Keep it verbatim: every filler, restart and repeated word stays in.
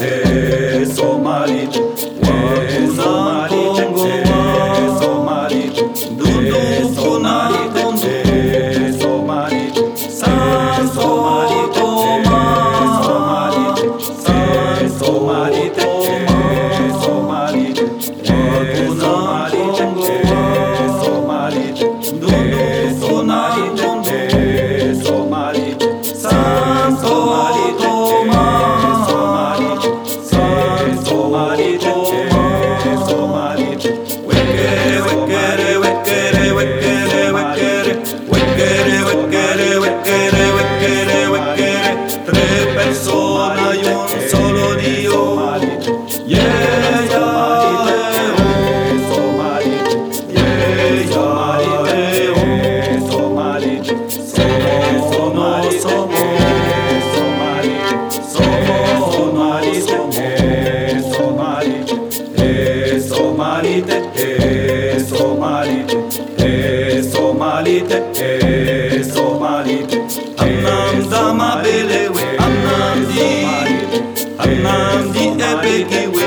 e Somalite, e Somalite, e Somalite, e Somalite, e Somalite, San Somalite, e Somalite, e Somalite, e Somalite, e Somalite, e Somalite, e Somalite, e Somalite, San Somalite, e Somalite, e Somalite, e Somalite, wekere, wekere, wekere, wekere, wekere, wekere, wekere, wekere, wekere, wekere, tre persone y un solo Dio. Yeah, yeah, oh, Somalite, yeah, yeah, oh, Somalite, somos, somos, somos, somos Somalite, eh, Somalite, eh, Somalite, eh, Somalite, eh, Somalite, eh, Somalite, Anam Dama Belewe, Anam Di, Anam Di Ebeki we.